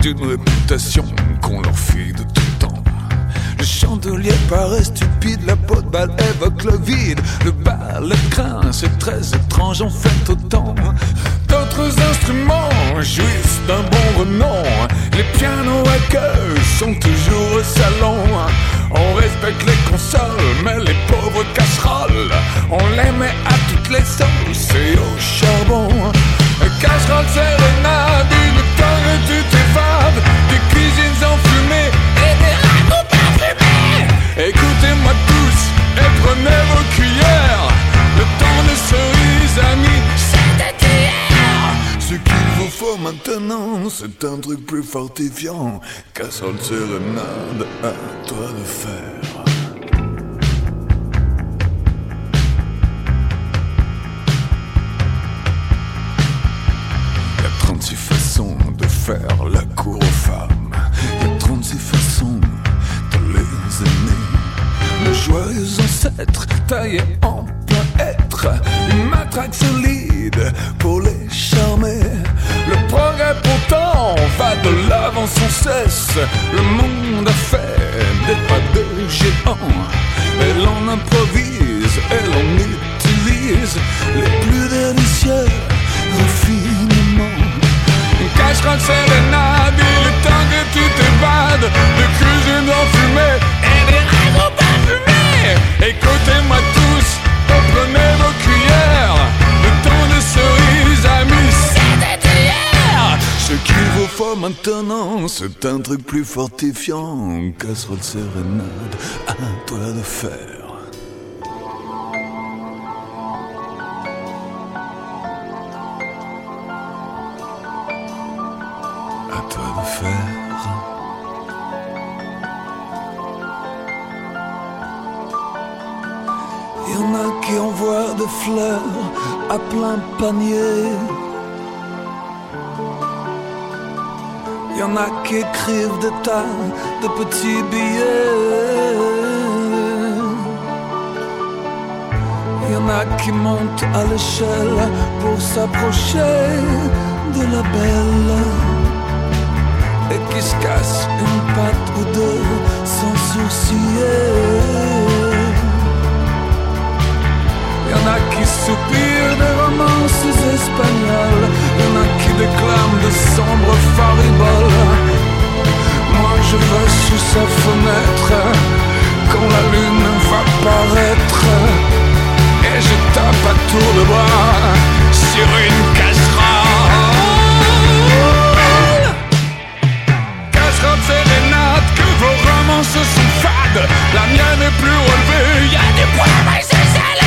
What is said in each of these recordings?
d'une réputation qu'on leur fit de tout temps. Le chandelier paraît stupide, la peau de balle évoque le vide. Le bal, le crin, c'est très étrange en fait autant. D'autres instruments jouissent d'un bon renom. Les pianos à queue sont toujours au salon. On respecte les consoles, mais les pauvres casseroles, on les met à toutes les sauces et au charbon. Casserole, sérénade, une tonne et tu t'évades. Des cuisines enfumées et des ragoûts parfumés. Écoutez-moi tous et prenez vos cuillères. Le temps des cerises, amis, c'était hier. Ce qu'il vous faut maintenant, c'est un truc plus fortifiant. Casserole, sérénade, à toi de faire. Il y a 36 façons de faire la cour aux femmes. Il y a 36 façons de les aimer. Le joyeux ancêtre taillé en plein être, une matraque solide pour les charmer. Le progrès pourtant va de l'avant sans cesse. Le monde a fait des pas de géant. Et l'on improvise et l'on utilise les plus délicieux refinements. Une casserole sérénade, il est temps que tu t'évades. De cuisine enfumée et des ragoûts parfumés. Écoutez-moi tous, prenez vos cuillères. Le temps de cerises, amis, c'était hier. Ce qu'il vous faut maintenant, c'est un truc plus fortifiant. Casserole sérénade, à toi de faire. À toi de faire. Il y en a qui envoient des fleurs à plein panier. Il y en a qui écrivent des tas de petits billets. Il y en a qui montent à l'échelle pour s'approcher de la belle et qui se cassent une patte ou deux sans sourciller. Y'en a qui soupirent des romances espagnoles. Y'en a qui déclament de sombres fariboles. Moi je vais sous sa fenêtre quand la lune va paraître. Et je tape à tour de bras sur une casserole. Casserole sérénade, que vos romances sont fades. La mienne est plus relevée, y'a des points mais c'est salé.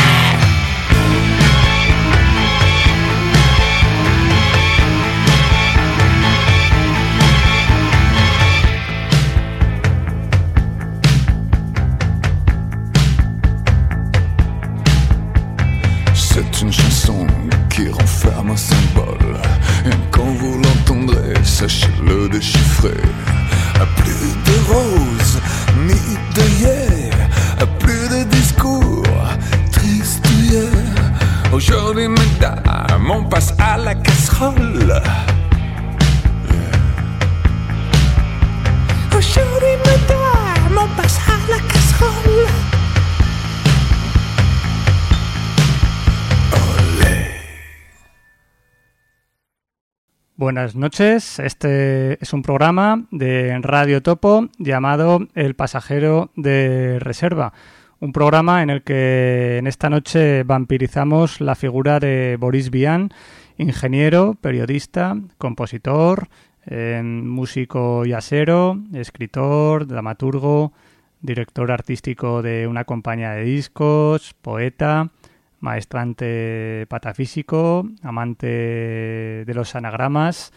C'est une chanson qui renferme un symbole. Et quand vous l'entendrez, sachez-le déchiffrer. Plus de roses, ni d'œillets, plus de discours tristouillés. Aujourd'hui, mesdames, on passe à la casserole. Aujourd'hui, mesdames, on passe à la casserole. Buenas noches, este es un programa de Radio Topo llamado El Pasajero de Reserva, un programa en el que en esta noche vampirizamos la figura de Boris Vian, ingeniero, periodista, compositor, músico jazzero, escritor, dramaturgo, director artístico de una compañía de discos, poeta, maestrante patafísico, amante de los anagramas,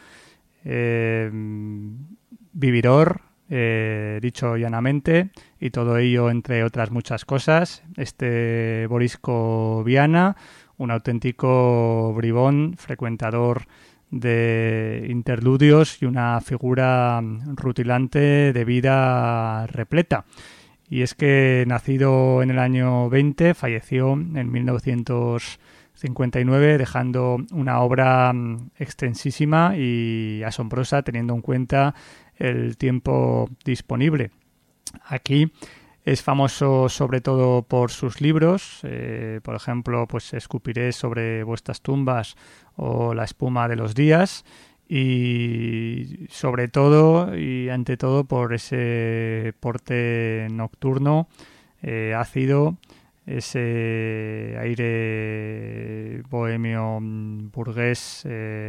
vividor, dicho llanamente, y todo ello entre otras muchas cosas. Este Borisco Viana, un auténtico bribón, frecuentador de interludios y una figura rutilante de vida repleta. Y es que nacido en el año 20, falleció en 1900 59, dejando una obra extensísima y asombrosa teniendo en cuenta el tiempo disponible. Aquí es famoso sobre todo por sus libros, por ejemplo, pues Escupiré sobre vuestras tumbas o La espuma de los días, y sobre todo y ante todo por ese porte nocturno, ácido, ese aire bohemio burgués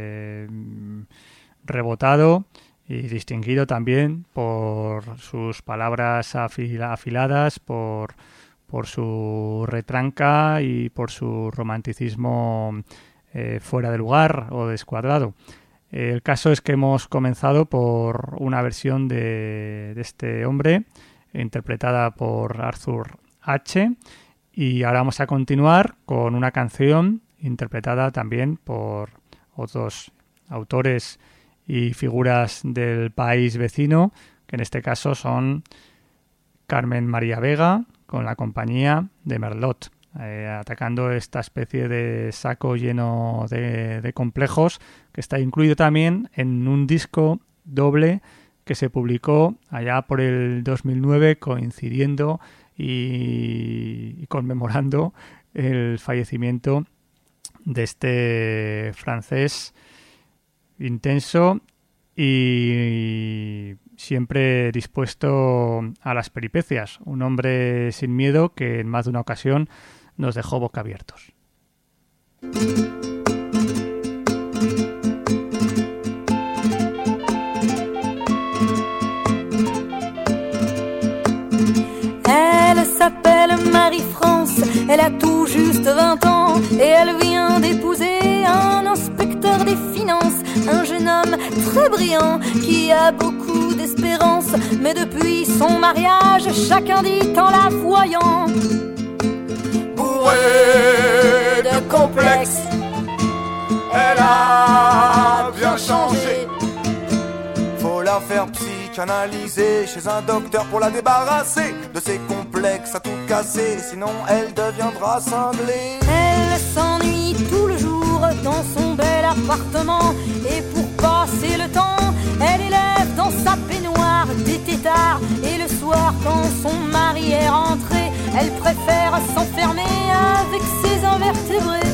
rebotado y distinguido también por sus palabras afiladas, por su retranca y por su romanticismo fuera de lugar o descuadrado. El caso es que hemos comenzado por una versión de este hombre interpretada por Arthur H. y ahora vamos a continuar con una canción interpretada también por otros autores y figuras del país vecino, que en este caso son Carmen María Vega con la compañía de Merlot, atacando esta especie de saco lleno de complejos que está incluido también en un disco doble que se publicó allá por el 2009, coincidiendo y conmemorando el fallecimiento de este francés intenso y siempre dispuesto a las peripecias, un hombre sin miedo que en más de una ocasión nos dejó boquiabiertos. Elle s'appelle Marie-France, elle a tout juste 20 ans et elle vient d'épouser un inspecteur des finances, un jeune homme très brillant qui a beaucoup d'espérance. Mais depuis son mariage, chacun dit en la voyant bourrée de complexe, elle a bien changé. Faut la faire psychanalyser chez un docteur pour la débarrasser de ses complexes à tout casser, sinon elle deviendra cinglée. Elle s'ennuie tout le jour dans son bel appartement et pour passer le temps, elle élève dans sa baignoire des têtards. Et le soir, quand son mari est rentré, elle préfère s'enfermer avec ses invertébrés.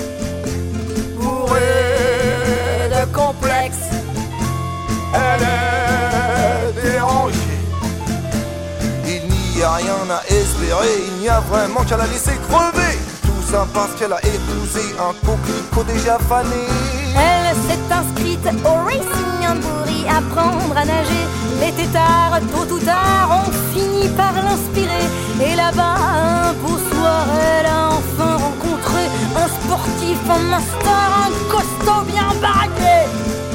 Bourrée de complexes, elle est dérangée. Il n'y a rien à espérer, il n'y a vraiment qu'à la laisser crever. Tout ça parce qu'elle a épousé un coquelicot déjà fané. Elle s'est inscrite au Racing Hambourg, apprendre à nager. Les têtards, tôt ou tard, ont fini par l'inspirer. Et là-bas, un beau soir, elle a enfin rencontré un sportif en master, un costaud bien baraqué.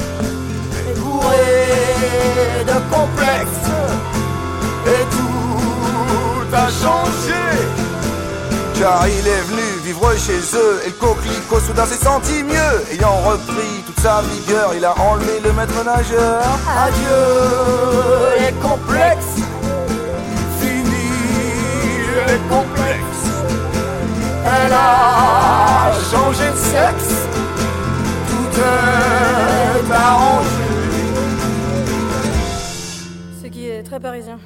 Bourrée de complexes, et tout a changé. Car il est venu vivre chez eux et le coquelicot soudain s'est senti mieux. Ayant repris toute sa vigueur, il a enlevé le maître nageur. Adieu les complexes, fini les complexes. Elle a changé de sexe, tout est arrangé. Ce qui est très parisien.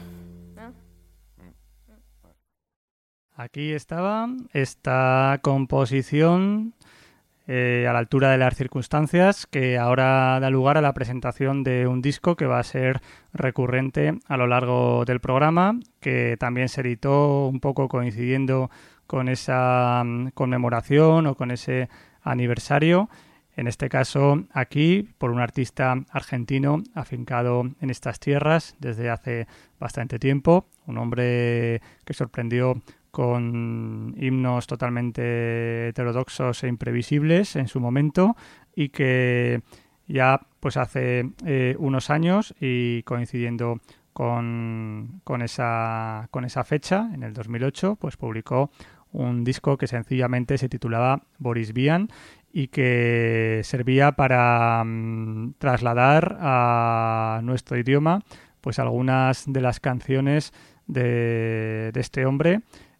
Aquí estaba esta composición a la altura de las circunstancias, que ahora da lugar a la presentación de un disco que va a ser recurrente a lo largo del programa, que también se editó un poco coincidiendo con esa conmemoración o con ese aniversario. En este caso aquí por un artista argentino afincado en estas tierras desde hace bastante tiempo, un hombre que sorprendió con himnos totalmente heterodoxos e imprevisibles en su momento y que ya pues hace unos años y coincidiendo con esa fecha, en el 2008, pues publicó un disco que sencillamente se titulaba Boris Vian y que servía para trasladar a nuestro idioma pues algunas de las canciones de este hombre,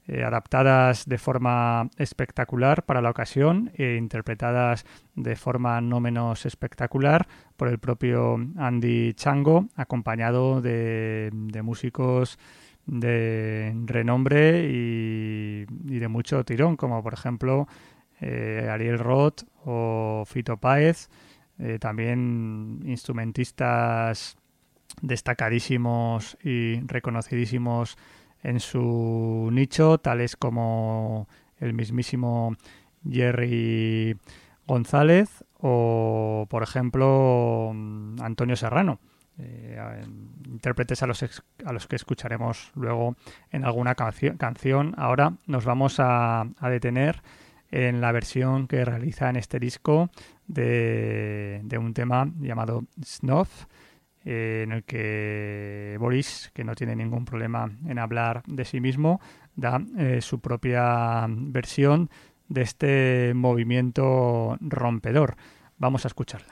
adaptadas de forma espectacular para la ocasión e interpretadas de forma no menos espectacular por el propio Andy Chango, acompañado de músicos de renombre y de mucho tirón, como por ejemplo Ariel Roth o Fito Páez, también instrumentistas destacadísimos y reconocidísimos en su nicho, tales como el mismísimo Jerry González o, por ejemplo, Antonio Serrano, intérpretes a los que escucharemos luego en alguna canción. Ahora nos vamos a detener en la versión que realiza en este disco de un tema llamado Snuff, en el que Boris, que no tiene ningún problema en hablar de sí mismo, da su propia versión de este movimiento rompedor. Vamos a escucharla.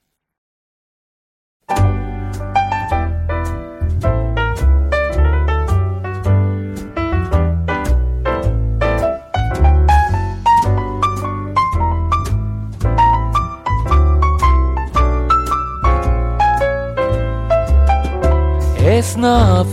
Snuff,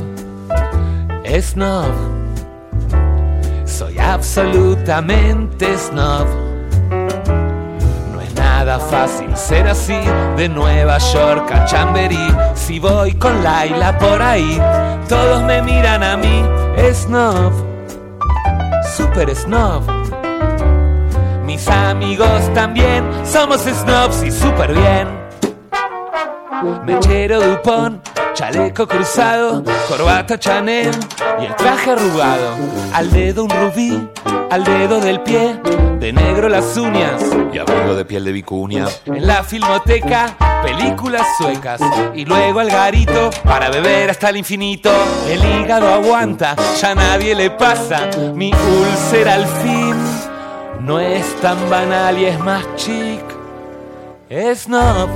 soy absolutamente snob. No es nada fácil ser así, de Nueva York a Chamberí. Si voy con Laila por ahí, todos me miran a mí. Snob, super snob. Mis amigos también somos snobs y super bien. Mechero Dupont, chaleco cruzado, corbata Chanel y el traje arrugado. Al dedo un rubí, al dedo del pie, de negro las uñas y abrigo de piel de vicuña. En la filmoteca, películas suecas y luego al garito para beber hasta el infinito. El hígado aguanta, ya nadie le pasa. Mi úlcera al fin no es tan banal y es más chic. Snob,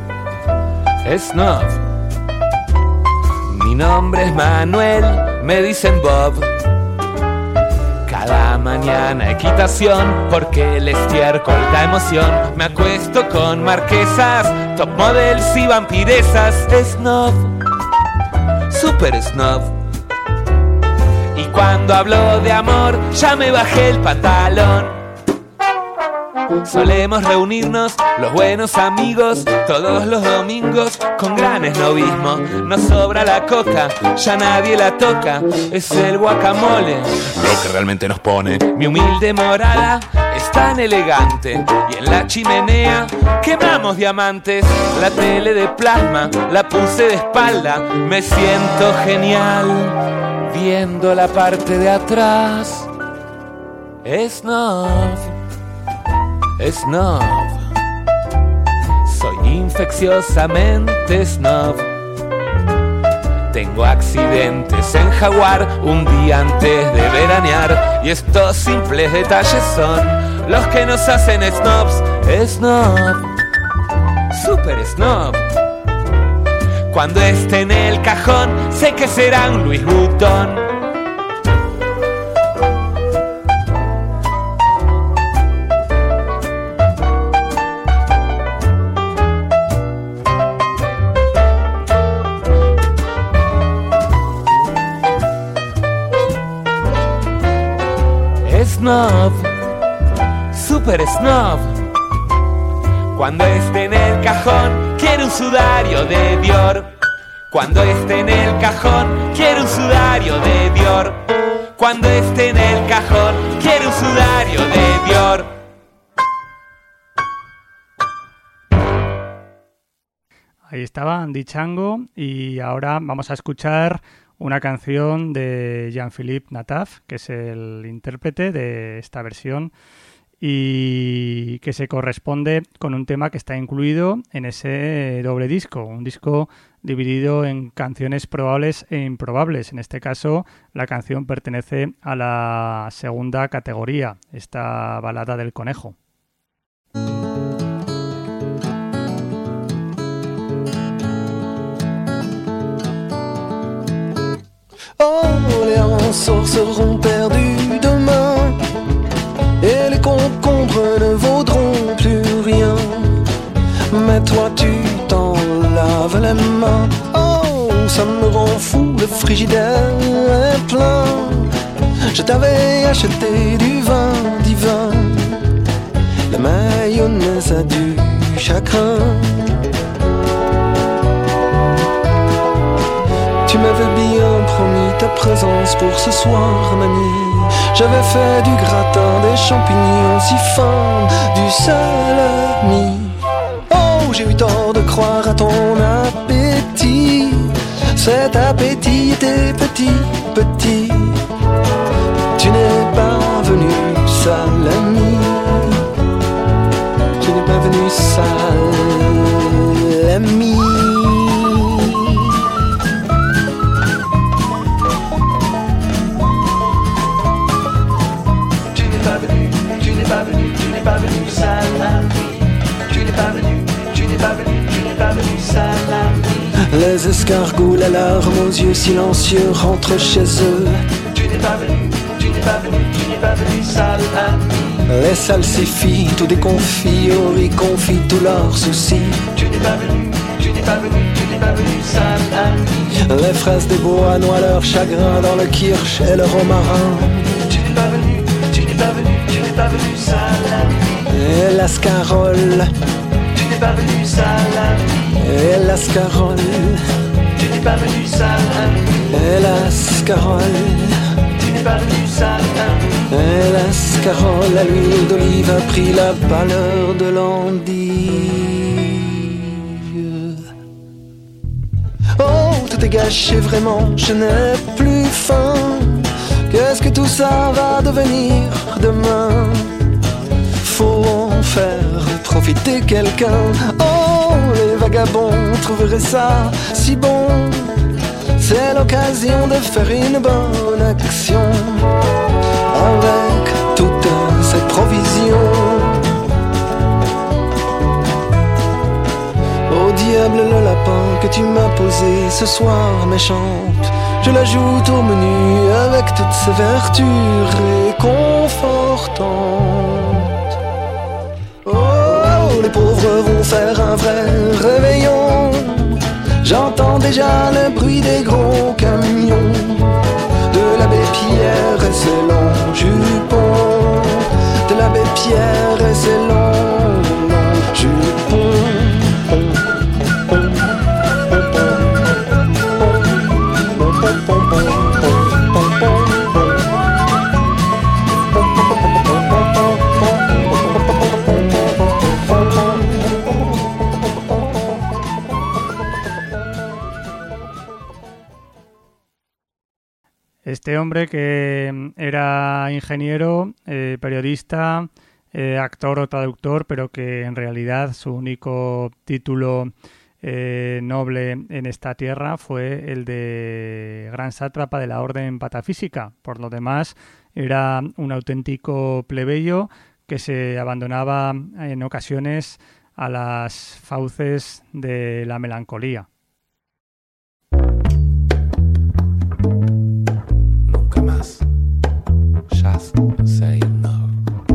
snob. Mi nombre es Manuel, me dicen Bob. Cada mañana equitación, porque el estiércol da emoción. Me acuesto con marquesas, top models y vampiresas. Snob, super snob. Y cuando hablo de amor, ya me bajé el pantalón. Solemos reunirnos, los buenos amigos, todos los domingos con gran esnobismo. Nos sobra la coca, ya nadie la toca. Es el guacamole lo que realmente nos pone. Mi humilde morada es tan elegante y en la chimenea quemamos diamantes. La tele de plasma la puse de espalda. Me siento genial viendo la parte de atrás. Snob, snob. Soy infecciosamente snob. Tengo accidentes en Jaguar un día antes de veranear. Y estos simples detalles son los que nos hacen snobs. Snob, super snob. Cuando esté en el cajón, sé que será un Louis Vuitton. Snob, super snob. Cuando esté en el cajón, quiero un sudario de Dior. Cuando esté en el cajón, quiero un sudario de Dior. Cuando esté en el cajón, quiero un sudario de Dior. Ahí estaba Andy Chango y ahora vamos a escuchar una canción de Jean-Philippe Nataf, que es el intérprete de esta versión y que se corresponde con un tema que está incluido en ese doble disco, un disco dividido en canciones probables e improbables. En este caso, la canción pertenece a la segunda categoría, esta balada del conejo. Oh, les rançons seront perdus pauvres ne vaudront plus rien. Mais toi tu t'en laves les mains. Oh, ça me rend fou, le frigidaire est plein. Je t'avais acheté du vin divin, la mayonnaise a du chagrin. Tu m'avais bien promis ta présence pour ce soir, mamie. J'avais fait du gratin, des champignons si fins, du salami. Oh, j'ai eu tort de croire à ton appétit. Cet appétit était petit, petit. Tu n'es pas venu salami. Tu n'es pas venu salami. Les escargots, la larme aux yeux silencieux rentrent chez eux. Tu n'es pas venu, tu n'es pas venu, tu n'es pas venu, sale ami. Les salsifis, tout déconfits, au riz confit tous leurs soucis. Tu n'es pas venu, tu n'es pas venu, tu n'es pas venu, sale ami. Les fraises des bois noient leur chagrin dans le kirsch et le romarin. Tu n'es pas venu, tu n'es pas venu, tu n'es pas venu, sale ami. Et l'ascarole. Tu n'es pas venu, sale ami. Et l'ascarole. Tu n'es pas venu, sale ami. Et l'ascarole. Tu n'es pas venu, sale ami. Et l'ascarole, à l'huile d'olive a pris la pâleur de l'endive. Oh, tout est gâché vraiment, je n'ai plus faim. Qu'est-ce que tout ça va devenir demain? Faut en faire profiter quelqu'un. Oh, les vagabonds trouveraient ça si bon. C'est l'occasion de faire une bonne action avec toutes ces provisions. Au diable le lapin que tu m'as posé ce soir méchante, je l'ajoute au menu avec toutes ses vertus réconfortantes. Oh, les pauvres vont faire un vrai réveillon. J'entends déjà le bruit des gros camions, de l'abbé Pierre et ses longs jupons, de l'abbé Pierre et ses longs jupons. Este hombre que era ingeniero, periodista, actor o traductor, pero que en realidad su único título noble en esta tierra fue el de gran sátrapa de la orden patafísica. Por lo demás, era un auténtico plebeyo que se abandonaba en ocasiones a las fauces de la melancolía. Just say no.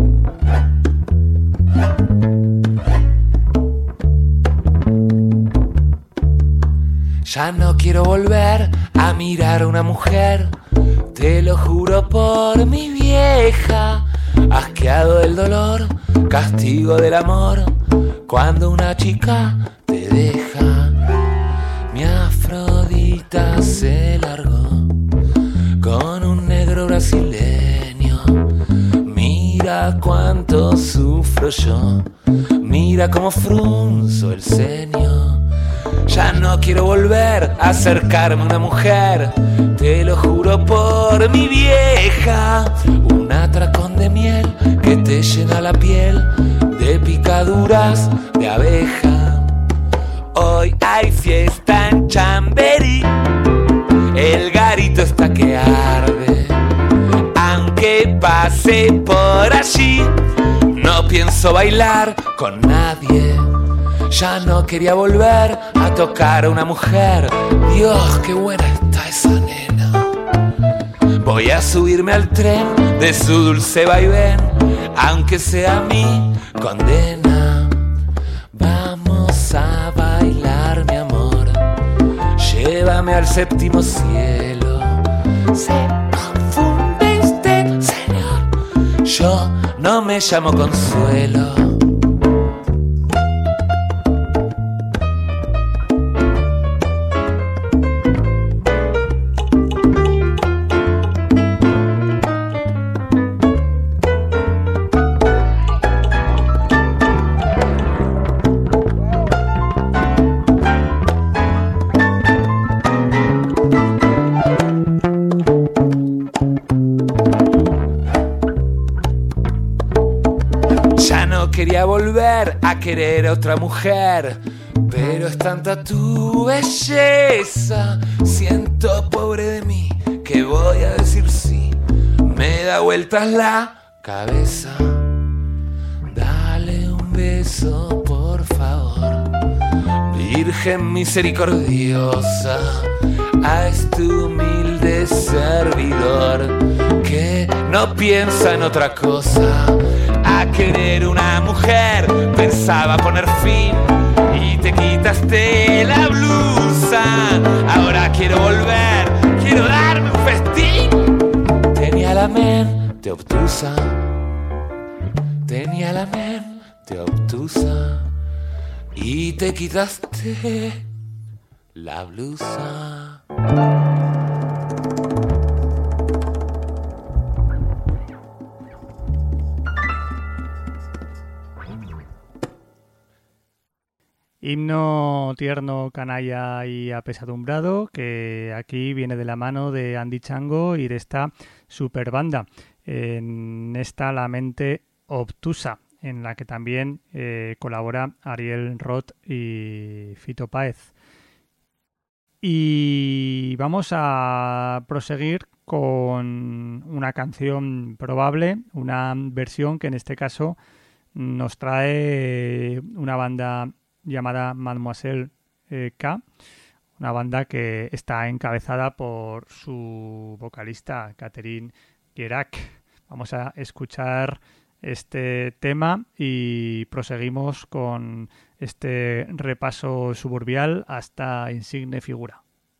Ya no quiero volver a mirar a una mujer, te lo juro por mi vieja. Asqueado del dolor, castigo del amor, cuando una chica te deja. Mi Afrodita se largó con un negro brasileño. Mira cuánto sufro yo, mira cómo frunzo el ceño. Ya no quiero volver a acercarme a una mujer, te lo juro por mi vieja. Un atracón de miel que te llena la piel de picaduras de abeja. Hoy hay fiesta en Chamberí, el garito está que arde. Aunque pase por allí, no pienso bailar con nadie. Ya no quería volver a tocar a una mujer. Dios, qué buena está esa nena. Voy a subirme al tren de su dulce vaivén, aunque sea mi condena. Vamos a bailar, mi amor, llévame al séptimo cielo. Se confunde usted, señor, yo no me llamo Consuelo. Quería volver a querer a otra mujer, pero es tanta tu belleza. Siento, pobre de mí, que voy a decir sí. Me da vueltas la cabeza. Dale un beso, por favor, Virgen misericordiosa, a este humilde servidor que no piensa en otra cosa. A querer una mujer pensaba poner fin y te quitaste la blusa. Ahora quiero volver, quiero darme un festín. Tenía la mente obtusa, tenía la mente obtusa y te quitaste la blusa. Himno tierno, canalla y apesadumbrado, que aquí viene de la mano de Andy Chango y de esta super banda. En esta La mente obtusa, en la que también colabora Ariel Roth y Fito Páez. Y vamos a proseguir con una canción probable, una versión que en este caso nos trae una banda llamada Mademoiselle K, una banda que está encabezada por su vocalista Catherine Guirac. Vamos a escuchar este tema y proseguimos con este repaso suburbial hasta Insigne Figura.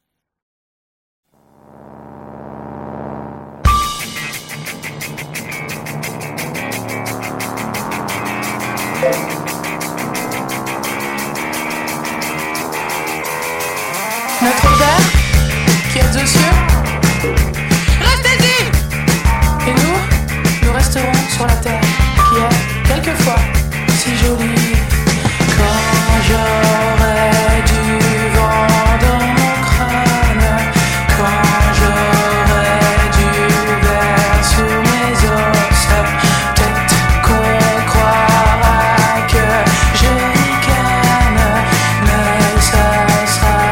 Notre-Dame, qui êtes aux cieux, restez-y! Et nous resterons sur la terre, qui est quelquefois si jolie. Quand j'aurai du vent dans mon crâne, quand j'aurai du verre sous mes os, peut-être qu'on croira que je ricane, mais ça sera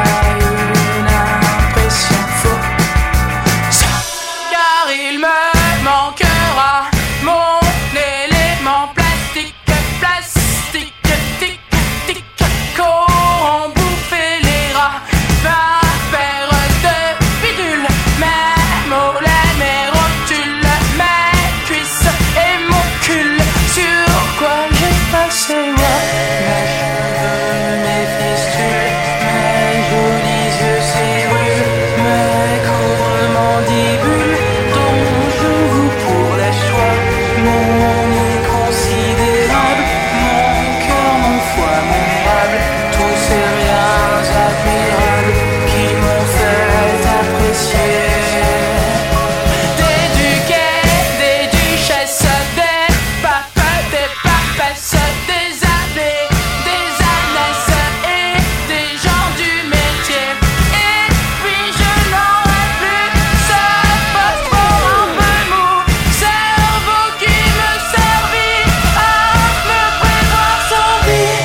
car il me manquera mon élément plastique, tic, tic, qu'auront bouffé les rats. Ma paire de bidules, mes mollets, mes rotules, mes cuisses et mon cul, sur quoi j'ai passé mes cheveux, mes fistules, mes jolis yeux serrés, mes courts mandibules, dont je vous pour les choix, mon inconsidérable, mon cœur, mon foie, mon râle, tous ces riens admirables qui m'ont fait apprécier. Des duquets, des duchesses, des papes, des papesses, des abbés, des ânesses et des gens du métier. Et puis je n'aurai plus ce phosphore un peu mou, cerveau qui me servit à me prévoir sans vie.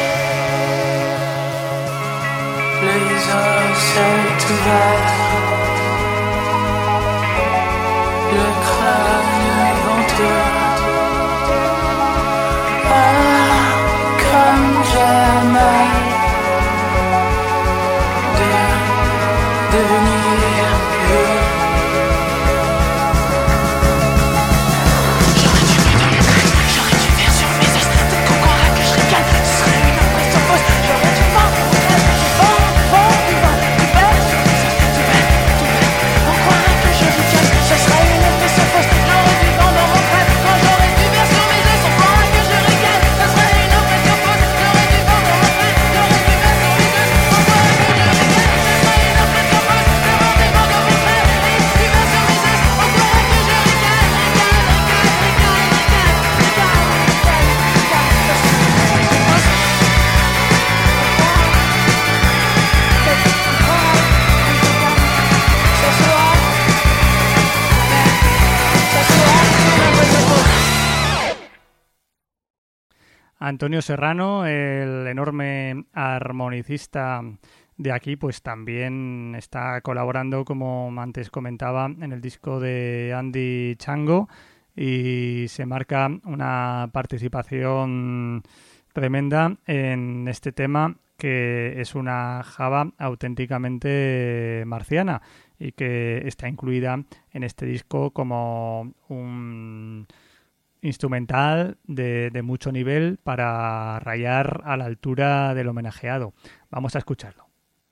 Les os ouverts, le crâne venteux. Ah, comme j'aimais devenir vieux. Antonio Serrano, el enorme armonicista de aquí, pues también está colaborando, como antes comentaba, en el disco de Andy Chango y se marca una participación tremenda en este tema, que es una java auténticamente marciana y que está incluida en este disco como un instrumental de mucho nivel para rayar a la altura del homenajeado. Vamos a escucharlo.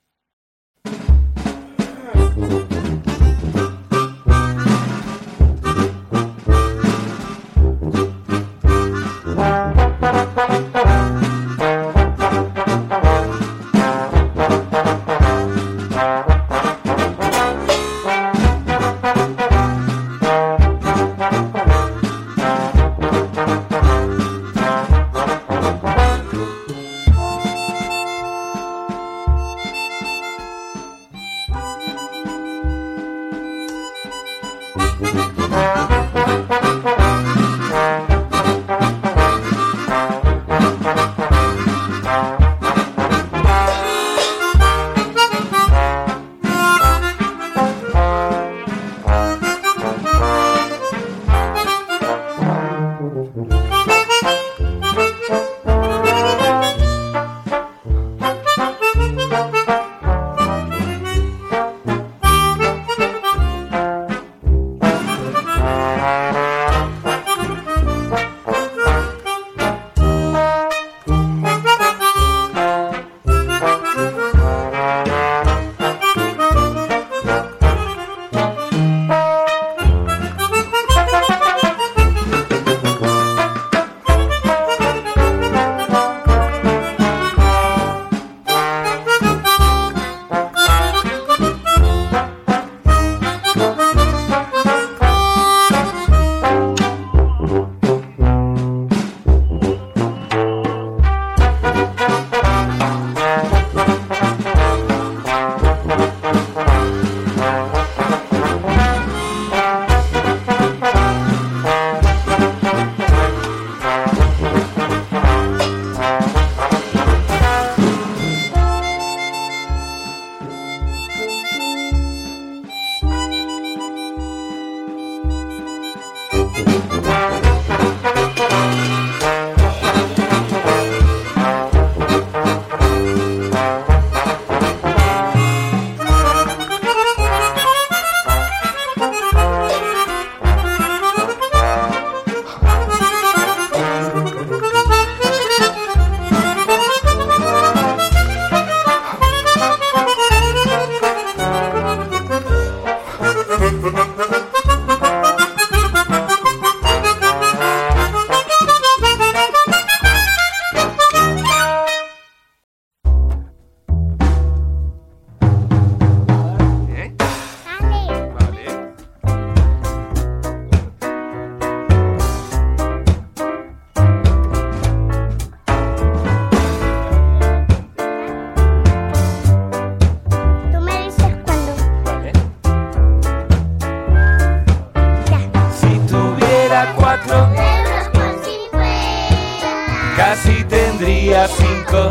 Casi tendría 5.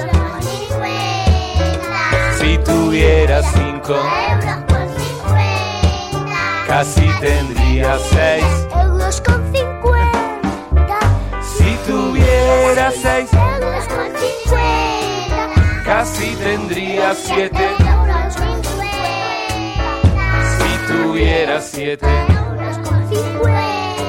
Si tuviera 5, casi tendría 6. Euros con 50. Si tuviera 6, Euros con 50. casi tendría 7. Euros con 50. Si tuviera 7, Euros con 50.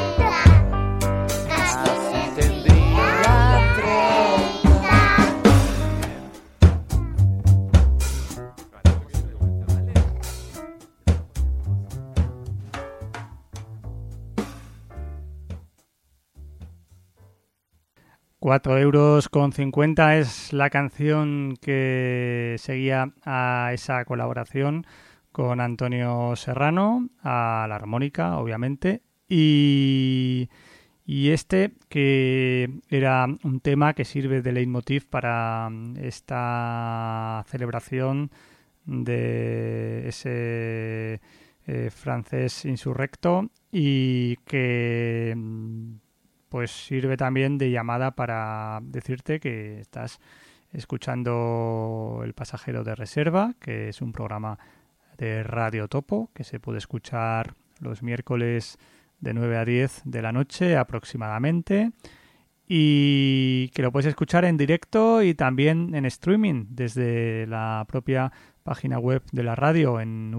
€4,50 es la canción que seguía a esa colaboración con Antonio Serrano, a la armónica, obviamente, y este que era un tema que sirve de leitmotiv para esta celebración de ese francés insurrecto y que pues sirve también de llamada para decirte que estás escuchando El Pasajero de Reserva, que es un programa de Radio Topo que se puede escuchar los miércoles de 9 a 10 de la noche aproximadamente, y que lo puedes escuchar en directo y también en streaming desde la propia página web de la radio en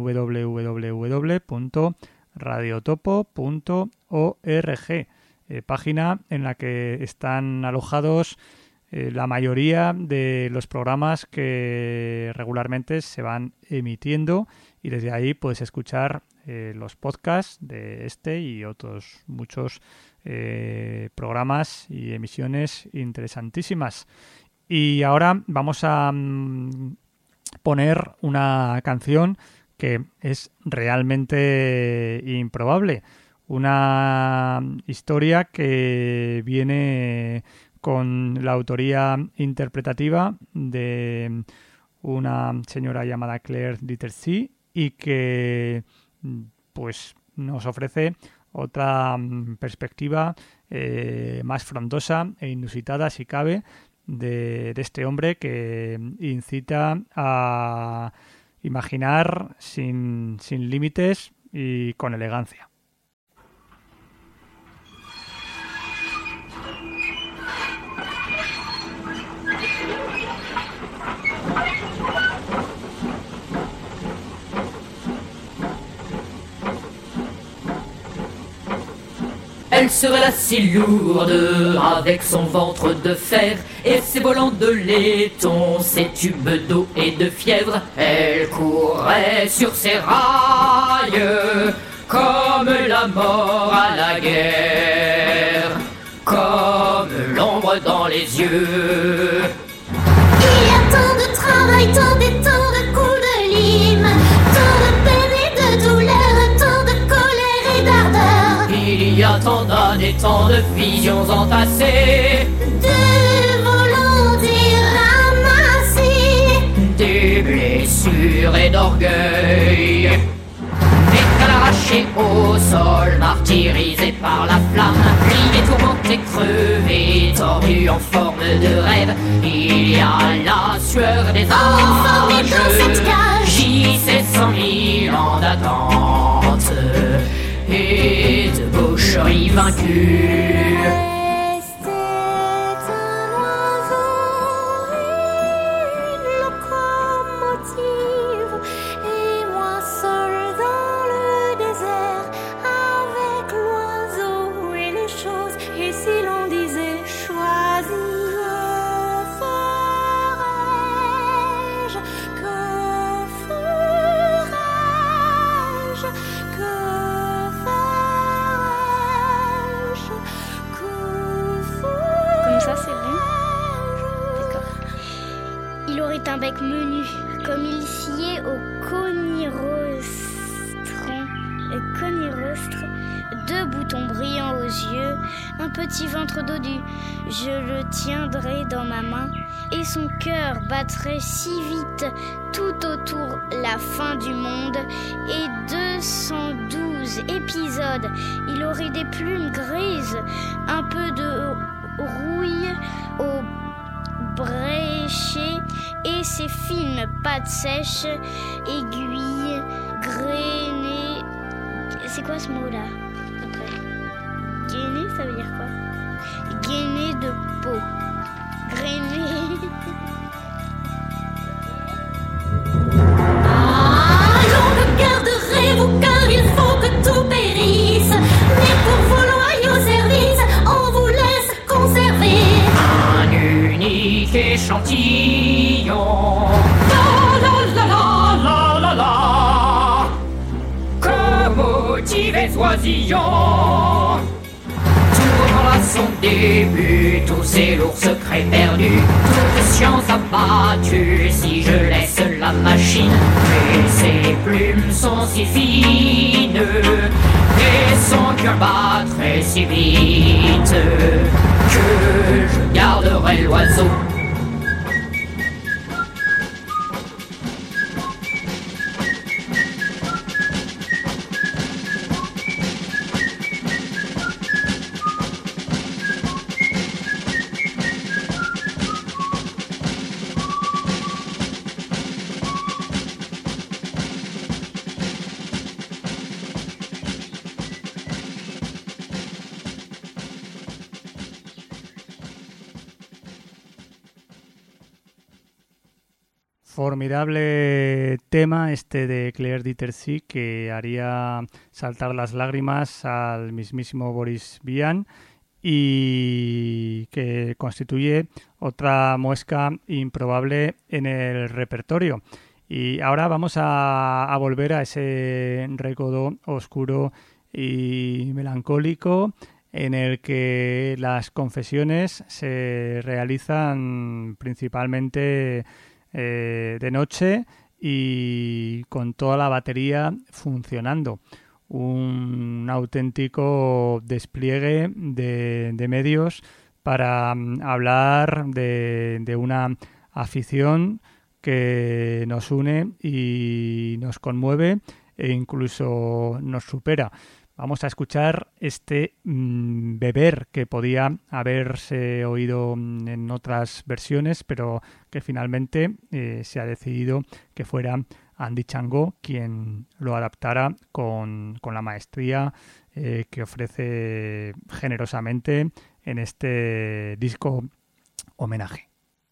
www.radiotopo.org, página en la que están alojados la mayoría de los programas que regularmente se van emitiendo, y desde ahí puedes escuchar los podcasts de este y otros muchos programas y emisiones interesantísimas. Y ahora vamos a poner una canción que es realmente improbable, una historia que viene con la autoría interpretativa de una señora llamada Claire Littersea, y que pues nos ofrece otra perspectiva más frondosa e inusitada, si cabe, de este hombre que incita a imaginar sin límites y con elegancia. Elle serait là si lourde, avec son ventre de fer et ses volants de laiton, ses tubes d'eau et de fièvre. Elle courait sur ses rails, comme la mort à la guerre, comme l'ombre dans les yeux. Il y a tant de travail, tant de coups de lime, tant de peine et de douleur, tant de colère et d'ardeur. Il y a tant d'années, tant de visions entassées, de volonté ramassée, des blessures et d'orgueil, des crânes arrachés au sol, martyrisés par la flamme, pliés, tourmentés, crevés, tordus en forme de rêve. Il y a la sueur des enfermés dans cette cage, gisait 100 000 ans d'attente et de boucherie vaincue. C'était un oiseau, une locomotive, et moi seul dans le désert, avec l'oiseau et les choses. Et si l'on disait choisir, que ferais-je, que comme ça, c'est bon. D'accord. Il aurait un bec menu, comme il sciait au conirostre, 2 boutons brillants aux yeux, un petit ventre dodu. Je le tiendrais dans ma main, et son cœur battrait si vite tout autour la fin du monde, et 212 épisodes. Il aurait des plumes grises, un peu de rouille au bréchet, et ses fines pattes sèches, aiguilles, grainées. C'est quoi ce mot-là? Après, gainé, ça veut dire quoi? Gainé de peau. Grainé. Allons, le garderez-vous, car il faut que tout périsse. Mais pour vos loyaux services, on vous laisse conserver un unique échantillon. La la la la la la la. Que motivés oisillons, toujours à son début, tous ces lourds secrets perdus, toute science abattue, si je laisse la machine. Mais ses plumes sont si fines, et son cœur battrait si vite, que je garderai l'oiseau. Formidable tema este de Claire Debussy, que haría saltar las lágrimas al mismísimo Boris Vian y que constituye otra muesca improbable en el repertorio. Y ahora vamos a volver a ese recodo oscuro y melancólico en el que las confesiones se realizan principalmente de noche y con toda la batería funcionando. Un auténtico despliegue de medios para hablar de una afición que nos une y nos conmueve e incluso nos supera. Vamos a escuchar este Beber, que podía haberse oído en otras versiones, pero que finalmente se ha decidido que fuera Andy Chango quien lo adaptara con la maestría que ofrece generosamente en este disco homenaje.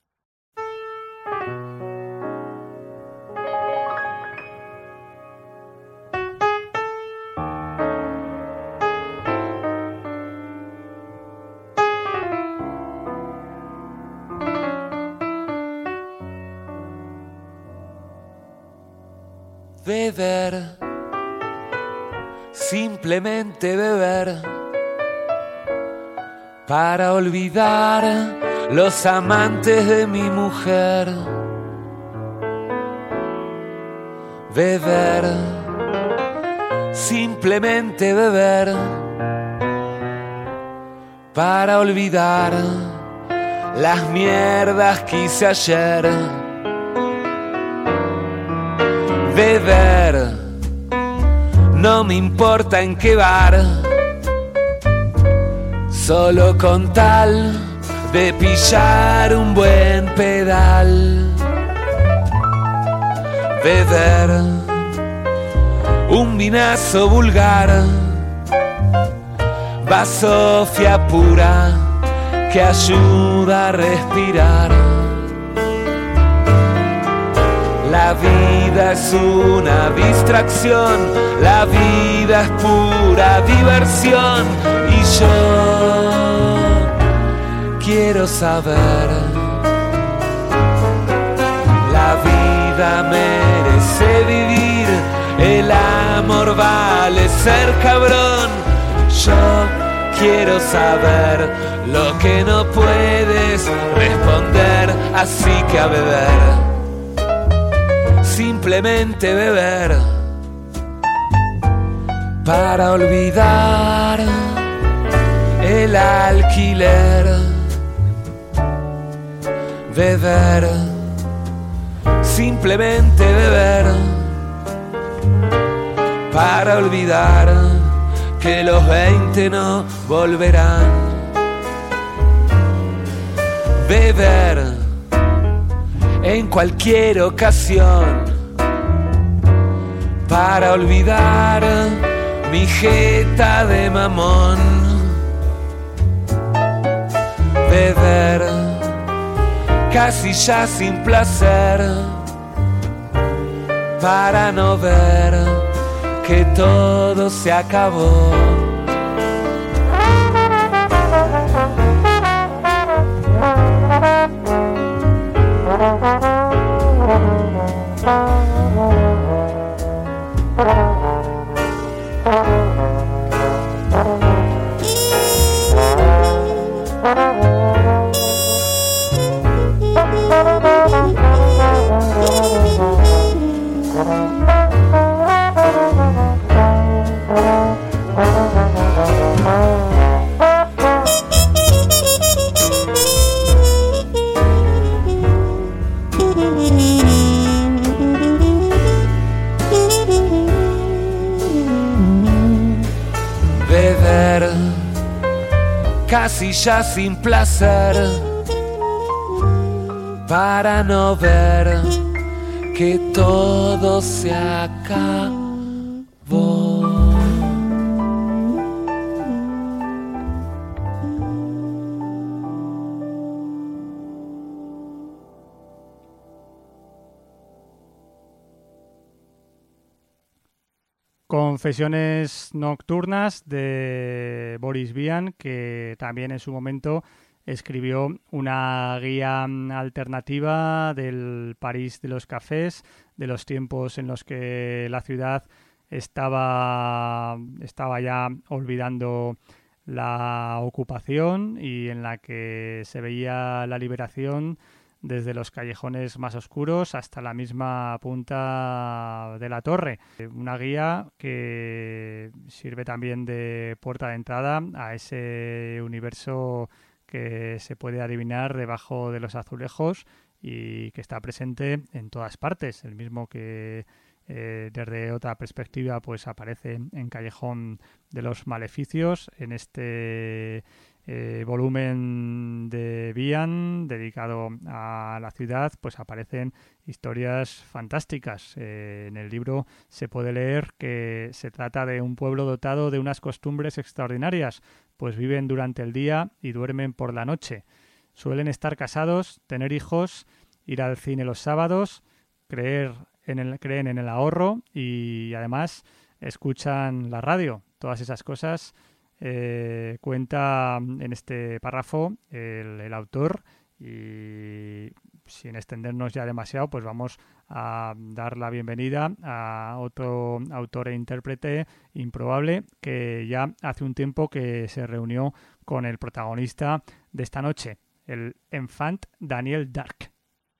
Beber, simplemente beber, para olvidar los amantes de mi mujer. Beber, simplemente beber, para olvidar las mierdas que hice ayer. Beber, no me importa en qué bar, solo con tal de pillar un buen pedal. Beber, un vinazo vulgar, basofia pura que ayuda a respirar. La vida es una distracción, la vida es pura diversión y yo quiero saber. La vida merece vivir, el amor vale ser cabrón. Yo quiero saber lo que no puedes responder, así que a beber. Simplemente beber, para olvidar el alquiler. Beber, simplemente beber, para olvidar que los 20 no volverán. Beber en cualquier ocasión, para olvidar mi jeta de mamón. Beber casi ya sin placer, para no ver que todo se acabó. Casi ya sin placer, para no ver que todo se acabó. Confesiones nocturnas de Boris Vian, que también en su momento escribió una guía alternativa del París de los cafés, de los tiempos en los que la ciudad estaba ya olvidando la ocupación y en la que se veía la liberación desde los callejones más oscuros hasta la misma punta de la torre. Una guía que sirve también de puerta de entrada a ese universo que se puede adivinar debajo de los azulejos y que está presente en todas partes, el mismo que desde otra perspectiva pues aparece en Callejón de los Maleficios, en este volumen de Vian dedicado a la ciudad, pues aparecen historias fantásticas. En el libro se puede leer que se trata de un pueblo dotado de unas costumbres extraordinarias, pues viven durante el día y duermen por la noche. Suelen estar casados, tener hijos, ir al cine los sábados, creen en el ahorro y además escuchan la radio. Todas esas cosas cuenta en este párrafo el autor, y sin extendernos ya demasiado, pues vamos a dar la bienvenida a otro autor e intérprete improbable que ya hace un tiempo que se reunió con el protagonista de esta noche, el enfant Daniel Darc.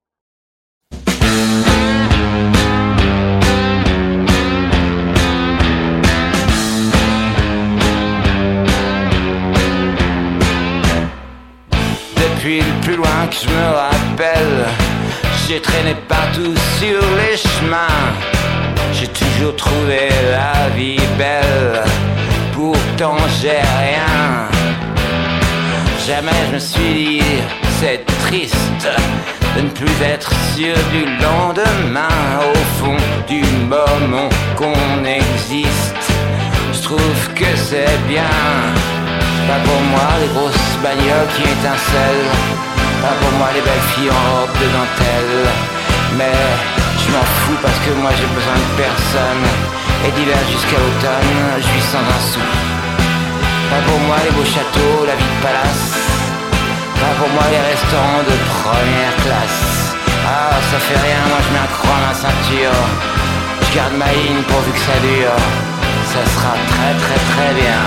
Depuis le plus loin que je me rappelle, j'ai traîné partout sur les chemins. J'ai toujours trouvé la vie belle, pourtant j'ai rien. Jamais je me suis dit c'est triste de ne plus être sûr du lendemain. Au fond du moment qu'on existe, je trouve que c'est bien. Pas pour moi les grosses bagnoles qui étincellent, pas pour moi les belles filles en robe de dentelle. Mais je m'en fous parce que moi j'ai besoin de personne, et d'hiver jusqu'à l'automne je vis sans un sou. Pas pour moi les beaux châteaux, la vie de palace, pas pour moi les restaurants de première classe. Ah ça fait rien, moi je mets un croc à ma ceinture, je garde ma ligne pourvu que ça dure, ça sera très très très bien.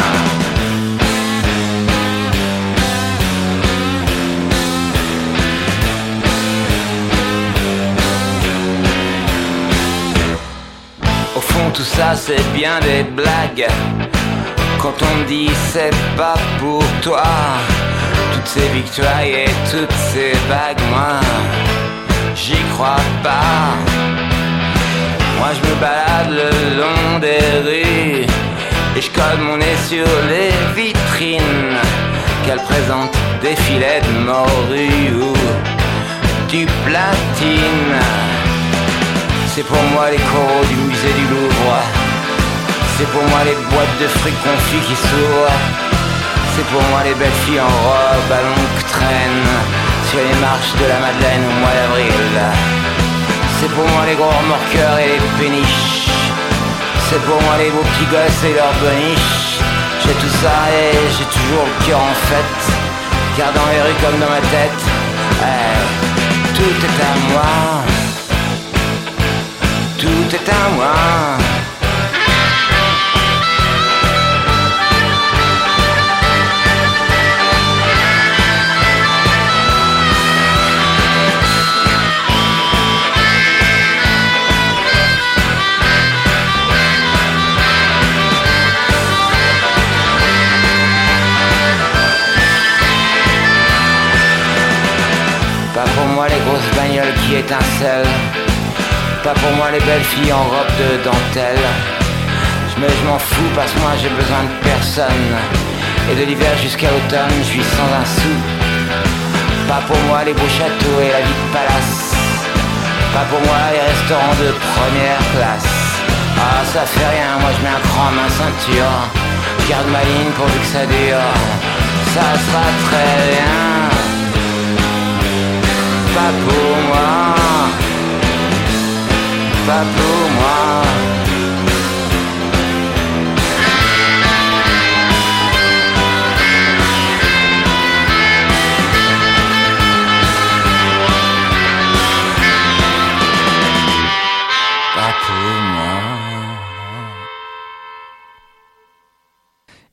Tout ça c'est bien des blagues. Quand on me dit c'est pas pour toi, toutes ces victoires et toutes ces bagues, moi j'y crois pas. Moi je me balade le long des rues et je colle mon nez sur les vitrines, qu'elles présentent des filets de morue ou du platine. C'est pour moi les coraux du musée du Louvre, c'est pour moi les boîtes de fruits confits qui s'ouvrent, c'est pour moi les belles filles en robe à longue traîne sur les marches de la Madeleine au mois d'avril. C'est pour moi les gros remorqueurs et les péniches, c'est pour moi les beaux petits gosses et leurs boniches. J'ai tout ça et j'ai toujours le cœur en fête, car dans les rues comme dans ma tête, tout est à moi. Tout est à moi. Pas pour moi les grosses bagnoles qui étincellent, pas pour moi les belles filles en robe de dentelle. Mais je m'en fous parce que moi j'ai besoin de personne, et de l'hiver jusqu'à l'automne je vis sans un sou. Pas pour moi les beaux châteaux et la vie de palace, pas pour moi les restaurants de première classe. Ah ça fait rien, moi je mets un cran à ma ceinture, je garde ma ligne pourvu que ça dure, ça sera très bien. Pas pour moi, pas pour moi,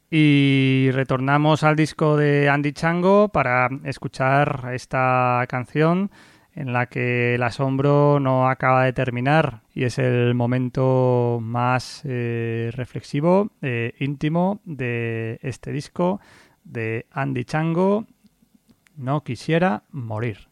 Y retornamos al disco de Andy Chango para escuchar esta canción en la que el asombro no acaba de terminar y es el momento más reflexivo, íntimo de este disco de Andy Chango, No quisiera morir.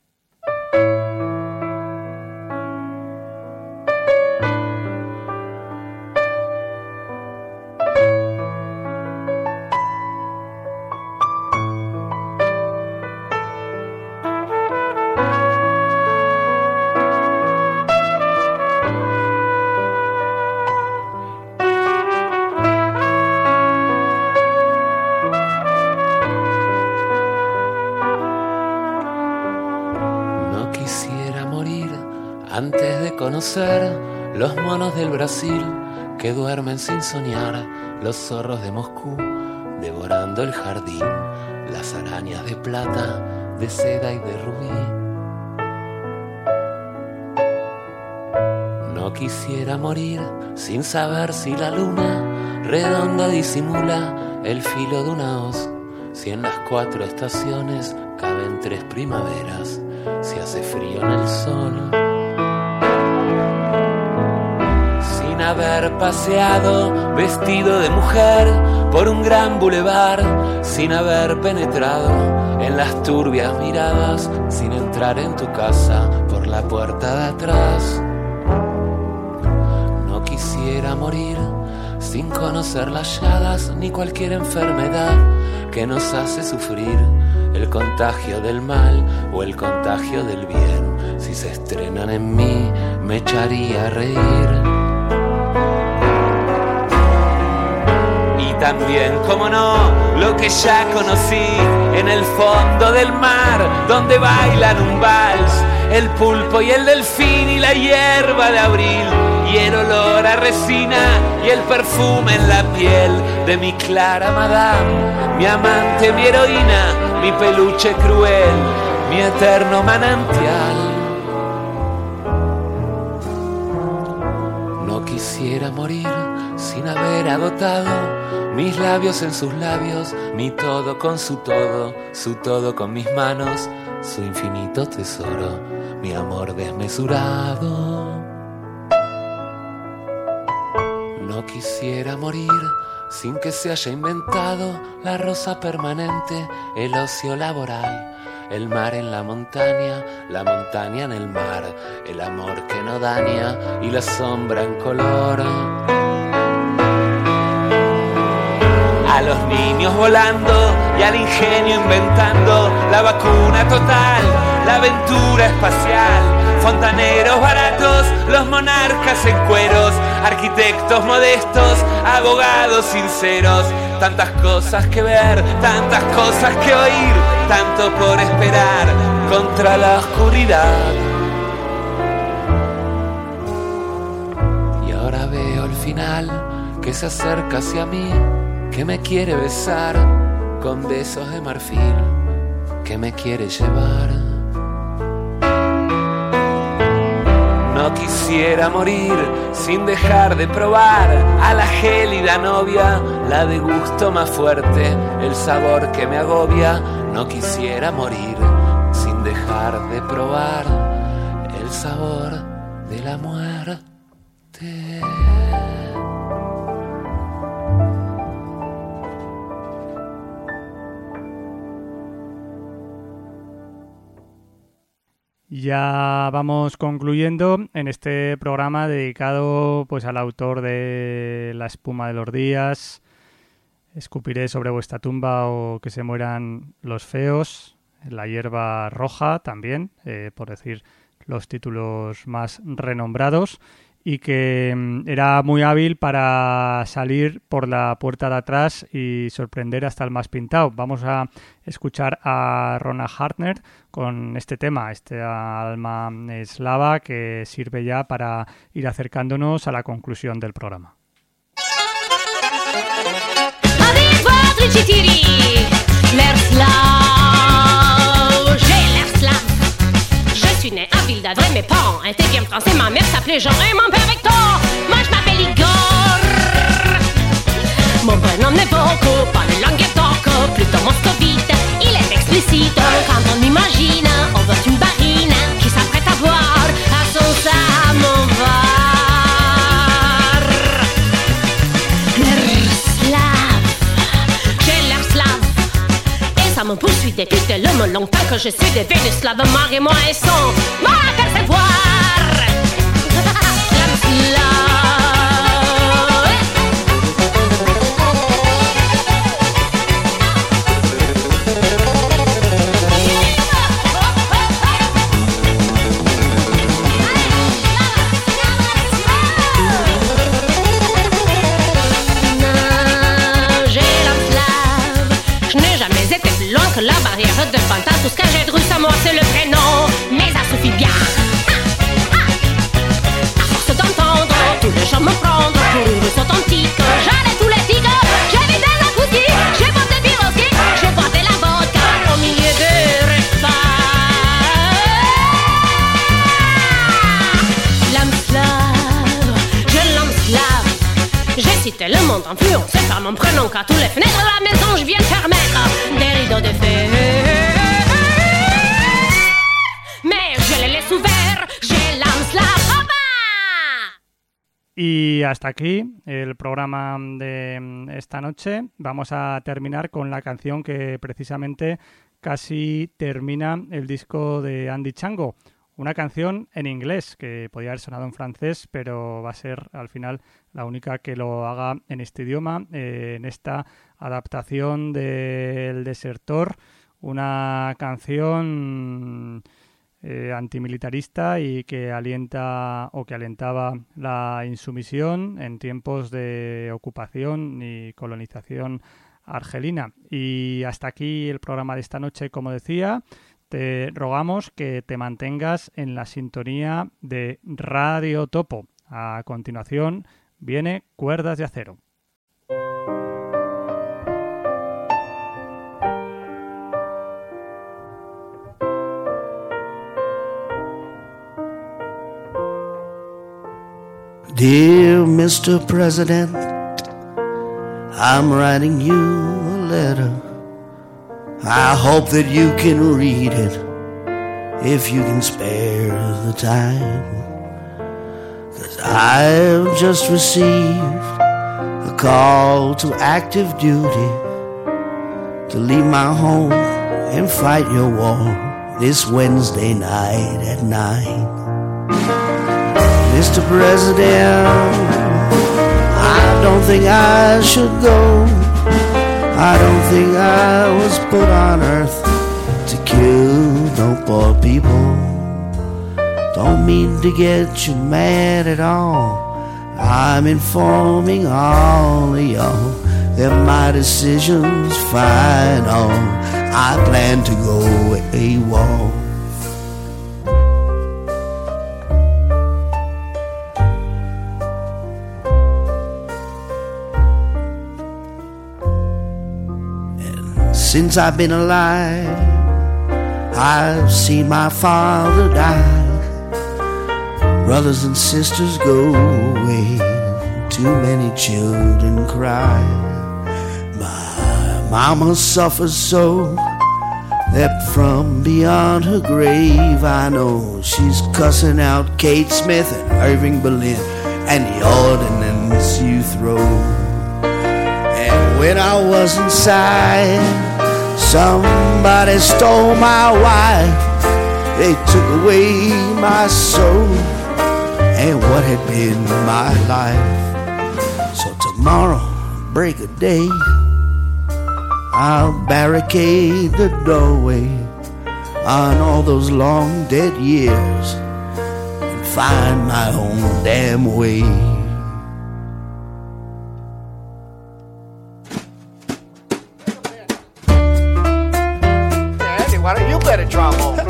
Antes de conocer los monos del Brasil que duermen sin soñar, los zorros de Moscú devorando el jardín, las arañas de plata, de seda y de rubí. No quisiera morir sin saber si la luna redonda disimula el filo de una hoz, si en las 4 estaciones caben 3 primaveras, si hace frío en el sol. Sin haber paseado vestido de mujer por un gran bulevar, sin haber penetrado en las turbias miradas, sin entrar en tu casa por la puerta de atrás. No quisiera morir sin conocer las llagas ni cualquier enfermedad que nos hace sufrir, el contagio del mal o el contagio del bien. Si se estrenan en mí me echaría a reír. También, como no, lo que ya conocí en el fondo del mar, donde bailan un vals, el pulpo y el delfín y la hierba de abril, y el olor a resina y el perfume en la piel de mi clara madame, mi amante, mi heroína, mi peluche cruel, mi eterno manantial. No quisiera morir sin haber agotado mis labios en sus labios, mi todo con su todo con mis manos, su infinito tesoro, mi amor desmesurado. No quisiera morir sin que se haya inventado la rosa permanente, el ocio laboral, el mar en la montaña en el mar, el amor que no daña y la sombra en color. A los niños volando y al ingenio inventando la vacuna total, la aventura espacial, fontaneros baratos, los monarcas en cueros, arquitectos modestos, abogados sinceros, tantas cosas que ver, tantas cosas que oír, tanto por esperar contra la oscuridad. Y ahora veo el final que se acerca hacia mí, que me quiere besar con besos de marfil, que me quiere llevar. No quisiera morir sin dejar de probar a la gélida novia, la de gusto más fuerte, el sabor que me agobia. No quisiera morir sin dejar de probar el sabor de la muerte. Ya vamos concluyendo en este programa dedicado pues al autor de La espuma de los días, Escupiré sobre vuestra tumba o Que se mueran los feos, La hierba roja también, por decir los títulos más renombrados, y que era muy hábil para salir por la puerta de atrás y sorprender hasta el más pintado. Vamos a escuchar a Rona Hartner con este tema, este alma eslava, que sirve ya para ir acercándonos a la conclusión del programa. Je suis né à Ville d'Adresse, mes parents intégrés français, ma mère s'appelait Jean et mon père Hector. Moi je m'appelle Igor. Mon bonhomme n'est beaucoup, pas de langue et toque, plutôt moscovite. Il est explicite quand on imagine, on veut une barine qui s'apprête à boire à son samovar. L'air slave, j'ai l'air slave. Et ça me poursuit depuis tellement longtemps que je suis devenu slave. Marie-moi et son mal à percevoir. L'âme slave. La barrière de Pantin, tout ce que j'ai de russe à moi c'est le prénom, mais ça suffit bien. À force d'entendre tous les gens me prendre pour une russe authentique, j'allais tous les tigres, j'ai vidé la boutique, j'ai porté le biroski, j'ai porté la vodka au milieu de repas. L'âme slave, je l'âme slave. J'ai cité le monde influencé par mon prénom, car tous les fenêtres de la maison je viens de faire mettre des rideaux de fer. Mais je les laisse ouverts, j'ai l'âme slave. Y hasta aquí el programa de esta noche. Vamos a terminar con la canción que precisamente casi termina el disco de Andy Chango. Una canción en inglés que podría haber sonado en francés, pero va a ser al final la única que lo haga en este idioma, en esta adaptación del Desertor, una canción antimilitarista y que alienta o que alentaba la insumisión en tiempos de ocupación y colonización argelina. Y hasta aquí el programa de esta noche, como decía. Te rogamos que te mantengas en la sintonía de Radio Topo. A continuación viene Cuerdas de Acero. Dear Mr. President, I'm writing you a letter. I hope that you can read it if you can spare the time. 'Cause I've just received a call to active duty to leave my home and fight your war this Wednesday night at 9. Mr. President, I don't think I should go. I don't think I was put on earth to kill no poor people. Don't mean to get you mad at all. I'm informing all of y'all that my decision's final. I plan to go AWOL. Since I've been alive, I've seen my father die, brothers and sisters go away, too many children cry. My mama suffers so that from beyond her grave I know she's cussing out Kate Smith and Irving Berlin and the ordinance you throw. And when I was inside, somebody stole my wife. They took away my soul and what had been my life. So tomorrow, break of day, I'll barricade the doorway on all those long dead years and find my own damn way. Why don't you play the trombone?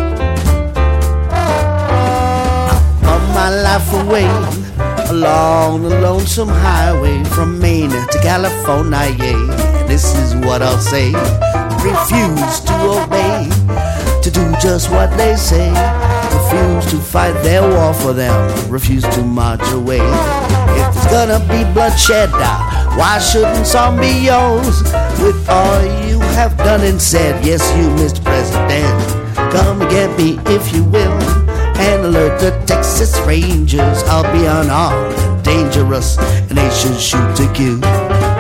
On my life away along the lonesome highway from Maine to California, yeah. This is what I'll say: refuse to obey, to do just what they say. Refuse to fight their war for them, refuse to march away. If there's gonna be bloodshed. Why shouldn't some be yours? With all you have done and said, yes, you, Mr. President, come and get me if you will, and alert the Texas Rangers. I'll be unarmed and dangerous, and they should shoot to kill.